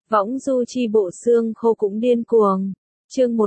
Võng du chi bộ xương khô cũng điên cuồng. Chương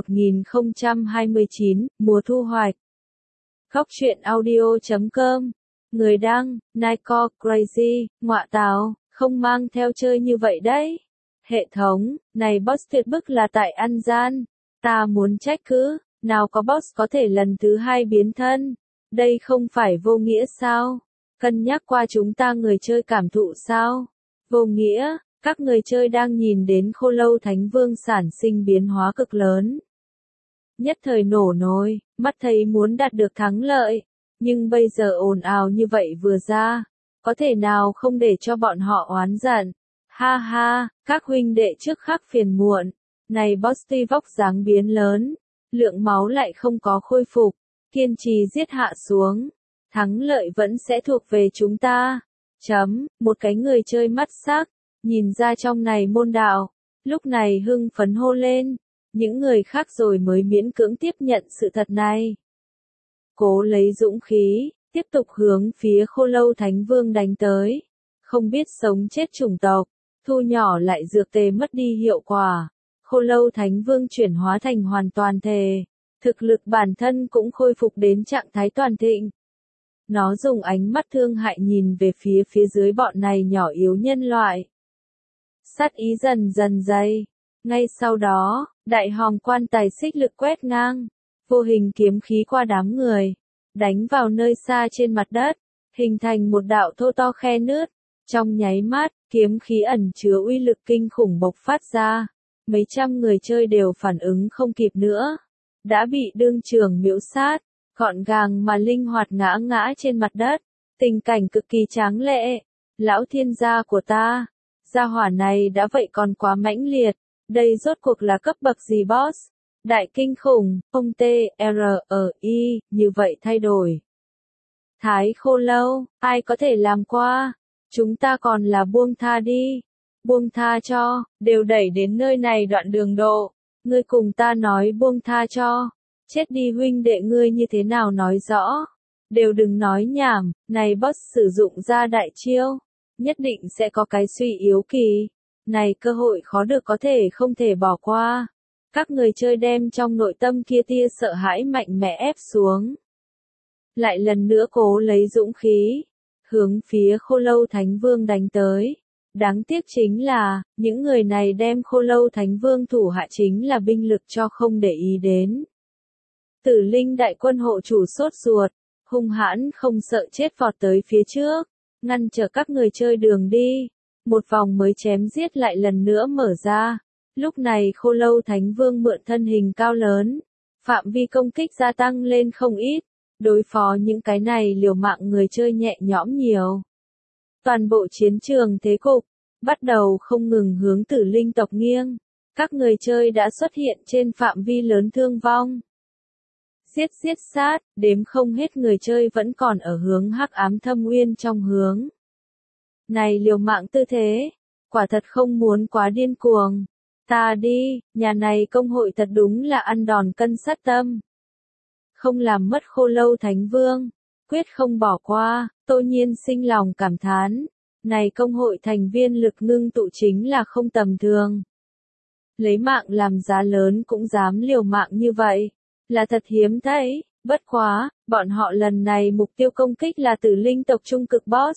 1029, mùa thu hoạch. Góc truyện audio.com. Người đăng, Nico Crazy, ngọa tào, không mang theo chơi như vậy đấy. Hệ thống, này boss tuyệt bức là tại ăn gian. Ta muốn trách cứ, nào có boss có thể lần thứ 2 biến thân. Đây không phải vô nghĩa sao? Cân nhắc qua chúng ta người chơi cảm thụ sao? Vô nghĩa. Các người chơi đang nhìn đến Khô Lâu Thánh Vương sản sinh biến hóa cực lớn. Nhất thời nổ nồi, mắt thấy muốn đạt được thắng lợi, nhưng bây giờ ồn ào như vậy vừa ra, có thể nào không để cho bọn họ oán giận. Ha ha, các huynh đệ trước khắc phiền muộn, này boss tuy vóc dáng biến lớn, lượng máu lại không có khôi phục, kiên trì giết hạ xuống, thắng lợi vẫn sẽ thuộc về chúng ta. Một cái người chơi mắt sắc. Nhìn ra trong này môn đạo, lúc này hưng phấn hô lên, những người khác rồi mới miễn cưỡng tiếp nhận sự thật này. Cố lấy dũng khí, tiếp tục hướng phía Khô Lâu Thánh Vương đánh tới, không biết sống chết chủng tộc, thu nhỏ lại dược tề mất đi hiệu quả. Khô Lâu Thánh Vương chuyển hóa thành hoàn toàn thể, thực lực bản thân cũng khôi phục đến trạng thái toàn thịnh. Nó dùng ánh mắt thương hại nhìn về phía dưới bọn này nhỏ yếu nhân loại. Sát ý dần dần dày. Ngay sau đó, đại hòm quan tài xích lực quét ngang, vô hình kiếm khí qua đám người, đánh vào nơi xa trên mặt đất, hình thành một đạo thô to khe nứt. Trong nháy mắt, kiếm khí ẩn chứa uy lực kinh khủng bộc phát ra, mấy trăm người chơi đều phản ứng không kịp nữa, đã bị đương trường miễu sát, gọn gàng mà linh hoạt ngã trên mặt đất, tình cảnh cực kỳ tráng lệ. Lão thiên gia của ta! Gia hỏa này đã vậy còn quá mãnh liệt, đây rốt cuộc là cấp bậc gì boss? Đại kinh khủng, không TRI, như vậy thay đổi. Thái Khô Lâu, ai có thể làm qua? Chúng ta còn là buông tha đi. Buông tha cho, đều đẩy đến nơi này đoạn đường độ. Ngươi cùng ta nói buông tha cho. Chết đi huynh đệ ngươi như thế nào nói rõ. Đều đừng nói nhảm, này boss sử dụng ra đại chiêu. Nhất định sẽ có cái suy yếu kỳ. Này cơ hội khó được có thể không thể bỏ qua. Các người chơi đem trong nội tâm kia tia sợ hãi mạnh mẽ ép xuống. Lại lần nữa cố lấy dũng khí, hướng phía Khô Lâu Thánh Vương đánh tới. Đáng tiếc chính là, những người này đem Khô Lâu Thánh Vương thủ hạ chính là binh lực cho không để ý đến. Tử Linh đại quân hộ chủ sốt ruột, hung hãn không sợ chết vọt tới phía trước. Ngăn trở các người chơi đường đi, một vòng mới chém giết lại lần nữa mở ra. Lúc này Khô Lâu Thánh Vương mượn thân hình cao lớn, phạm vi công kích gia tăng lên không ít, đối phó những cái này liều mạng người chơi nhẹ nhõm nhiều. Toàn bộ chiến trường thế cục, bắt đầu không ngừng hướng Tử Linh tộc nghiêng, các người chơi đã xuất hiện trên phạm vi lớn thương vong. Giết sát, đếm không hết người chơi vẫn còn ở hướng Hắc Ám Thâm Uyên trong hướng. Này liều mạng tư thế, quả thật không muốn quá điên cuồng. Ta đi, nhà này công hội thật đúng là ăn đòn cân sát tâm. Không làm mất Khô Lâu Thánh Vương, quyết không bỏ qua, Tô Nhiên sinh lòng cảm thán. Này công hội thành viên lực ngưng tụ chính là không tầm thường. Lấy mạng làm giá lớn cũng dám liều mạng như vậy. Là thật hiếm thấy, bất quá, bọn họ lần này mục tiêu công kích là Tử Linh tộc trung cực boss.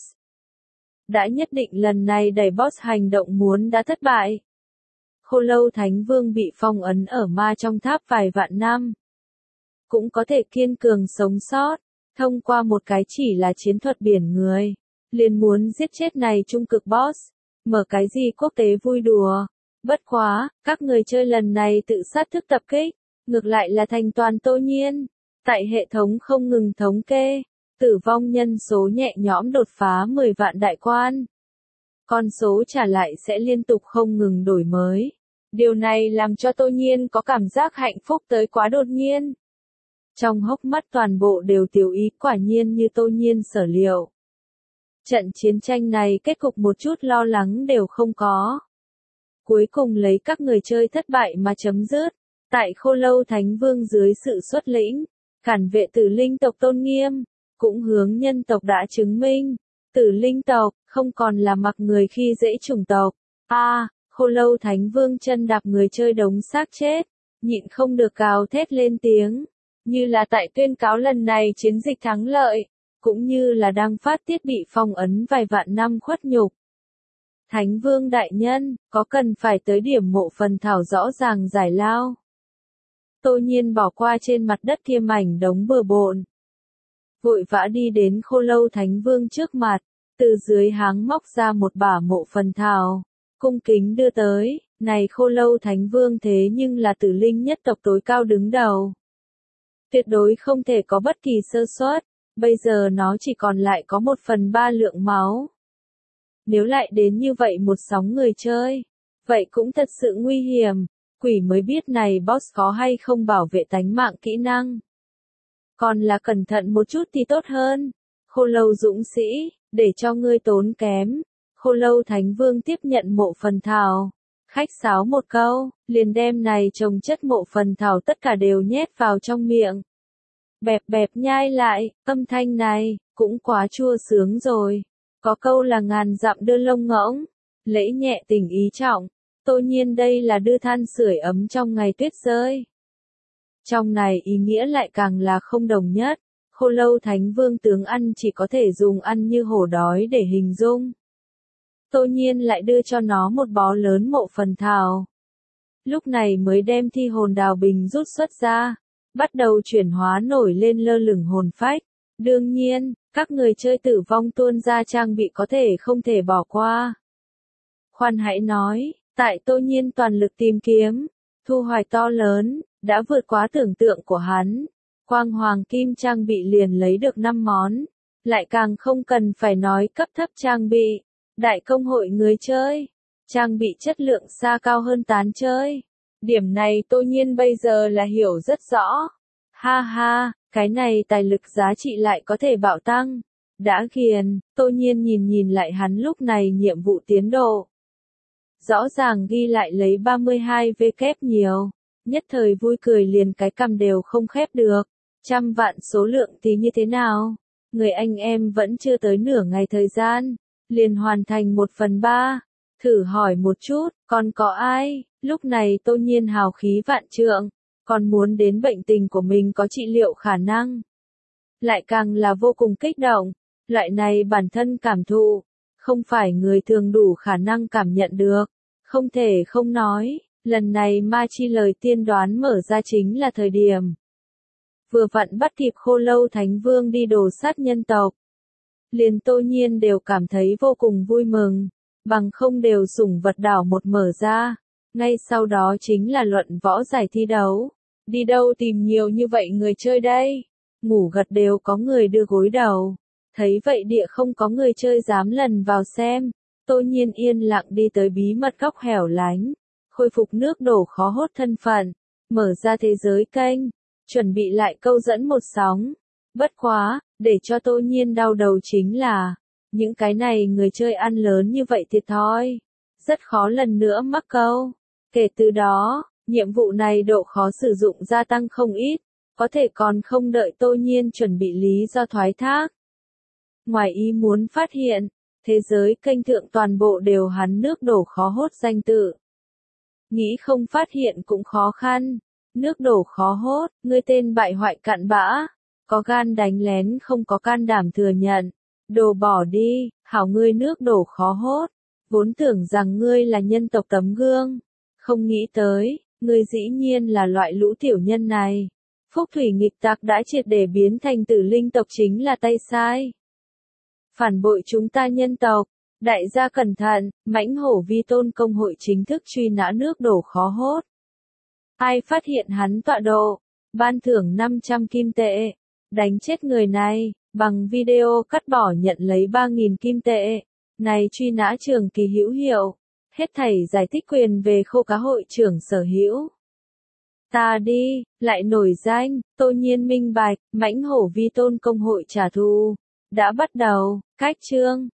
Đã nhất định lần này đẩy boss hành động muốn đã thất bại. Khô Lâu Thánh Vương bị phong ấn ở ma trong tháp vài vạn năm. Cũng có thể kiên cường sống sót, thông qua một cái chỉ là chiến thuật biển người. Liền muốn giết chết này trung cực boss, mở cái gì quốc tế vui đùa. Bất quá, các người chơi lần này tự sát thức tập kích. Ngược lại là thành toàn Tô Nhiên. Tại hệ thống không ngừng thống kê, tử vong nhân số nhẹ nhõm đột phá 10 vạn đại quan. Con số trả lại sẽ liên tục không ngừng đổi mới. Điều này làm cho Tô Nhiên có cảm giác hạnh phúc tới quá đột nhiên. Trong hốc mắt toàn bộ đều tiểu ý, quả nhiên như Tô Nhiên sở liệu. Trận chiến tranh này kết cục một chút lo lắng đều không có. Cuối cùng lấy các người chơi thất bại mà chấm dứt. Tại Khô Lâu Thánh Vương dưới sự xuất lĩnh, cản vệ Tử Linh tộc tôn nghiêm, cũng hướng nhân tộc đã chứng minh, Tử Linh tộc không còn là mặc người khi dễ chủng tộc. Khô Lâu Thánh Vương chân đạp người chơi đống xác chết, nhịn không được gào thét lên tiếng, như là tại tuyên cáo lần này chiến dịch thắng lợi, cũng như là đang phát tiết bị phong ấn vài vạn năm khuất nhục. Thánh Vương đại nhân, có cần phải tới điểm mộ phần thảo rõ ràng giải lao? Tô Nhiên bỏ qua trên mặt đất kia mảnh đống bừa bộn, vội vã đi đến Khô Lâu Thánh Vương trước mặt, từ dưới háng móc ra một bả mộ phần thảo, cung kính đưa tới. Này Khô Lâu Thánh Vương thế nhưng là tử linh nhất tộc tối cao đứng đầu, tuyệt đối không thể có bất kỳ sơ suất. Bây giờ nó chỉ còn lại có 1/3 lượng máu. Nếu lại đến như vậy một sóng người chơi, vậy cũng thật sự nguy hiểm. Quỷ mới biết này boss có hay không bảo vệ tánh mạng kỹ năng. Còn là cẩn thận một chút thì tốt hơn. Khô Lâu dũng sĩ, để cho ngươi tốn kém. Khô Lâu Thánh Vương tiếp nhận mộ phần thảo, khách sáo một câu, liền đem này trồng chất mộ phần thảo tất cả đều nhét vào trong miệng. Bẹp bẹp nhai lại, âm thanh này, cũng quá chua sướng rồi. Có câu là ngàn dặm đưa lông ngỗng, lễ nhẹ tình ý trọng. Tô Nhiên đây là đưa than sưởi ấm trong ngày tuyết rơi. Trong này ý nghĩa lại càng là không đồng nhất. Khô Lâu Thánh Vương tướng ăn chỉ có thể dùng ăn như hổ đói để hình dung. Tô Nhiên lại đưa cho nó một bó lớn mộ phần thảo. Lúc này mới đem thi hồn đào bình rút xuất ra, bắt đầu chuyển hóa nổi lên lơ lửng hồn phách. Đương nhiên, các người chơi tử vong tuôn ra trang bị có thể không thể bỏ qua. Khoan hãy nói, tại Tô Nhiên toàn lực tìm kiếm, thu hoạch to lớn, đã vượt quá tưởng tượng của hắn. Quang hoàng kim trang bị liền lấy được 5 món, lại càng không cần phải nói cấp thấp trang bị. Đại công hội người chơi, trang bị chất lượng xa cao hơn tán chơi. Điểm này Tô Nhiên bây giờ là hiểu rất rõ. Ha ha, cái này tài lực giá trị lại có thể bạo tăng. Đã ghiền, Tô Nhiên nhìn lại hắn lúc này nhiệm vụ tiến độ. Rõ ràng ghi lại lấy 32 V kép nhiều. Nhất thời vui cười liền cái cằm đều không khép được. 100 vạn số lượng thì như thế nào? Người anh em vẫn chưa tới nửa ngày thời gian, liền hoàn thành 1/3. Thử hỏi một chút, còn có ai? Lúc này Tô Nhiên hào khí vạn trượng, còn muốn đến bệnh tình của mình có trị liệu khả năng. Lại càng là vô cùng kích động, loại này bản thân cảm thụ, không phải người thường đủ khả năng cảm nhận được. Không thể không nói, lần này ma chi lời tiên đoán mở ra chính là thời điểm. Vừa vặn bắt kịp Khô Lâu Thánh Vương đi đồ sát nhân tộc. Liền Tô Nhiên đều cảm thấy vô cùng vui mừng, bằng không đều sủng vật đảo một mở ra. Ngay sau đó chính là luận võ giải thi đấu. Đi đâu tìm nhiều như vậy người chơi đây? Ngủ gật đều có người đưa gối đầu. Thấy vậy địa không có người chơi dám lần vào xem. Tô Nhiên yên lặng đi tới bí mật góc hẻo lánh. Khôi phục nước đổ khó hốt thân phận. Mở ra thế giới kênh. Chuẩn bị lại câu dẫn một sóng. Bất quá, để cho Tô Nhiên đau đầu chính là, những cái này người chơi ăn lớn như vậy thiệt thòi. Rất khó lần nữa mắc câu. Kể từ đó, nhiệm vụ này độ khó sử dụng gia tăng không ít, có thể còn không đợi Tô Nhiên chuẩn bị lý do thoái thác. Ngoài ý muốn phát hiện, thế giới kênh thượng toàn bộ đều hắn nước đổ khó hốt danh tự. Nghĩ không phát hiện cũng khó khăn. Nước đổ khó hốt, ngươi tên bại hoại cặn bã. Có gan đánh lén không có can đảm thừa nhận. Đồ bỏ đi, hảo ngươi nước đổ khó hốt. Vốn tưởng rằng ngươi là nhân tộc tấm gương. Không nghĩ tới, ngươi dĩ nhiên là loại lũ tiểu nhân này. Phúc thủy nghịch tặc đã triệt để biến thành tử linh tộc chính là tay sai. Phản bội chúng ta nhân tộc. Đại gia cẩn thận, mãnh hổ vi tôn công hội chính thức truy nã nước đổ khó hốt. Ai phát hiện hắn tọa độ, ban thưởng 500 kim tệ. Đánh chết người này, bằng video cắt bỏ nhận lấy 3.000 kim tệ. Này truy nã trường kỳ hữu hiệu. Hết thảy giải thích quyền về Khô Cá hội trưởng sở hữu. Ta đi, lại nổi danh, Tô Nhiên minh bạch, mãnh hổ vi tôn công hội trả thù. Đã bắt đầu, cách chương.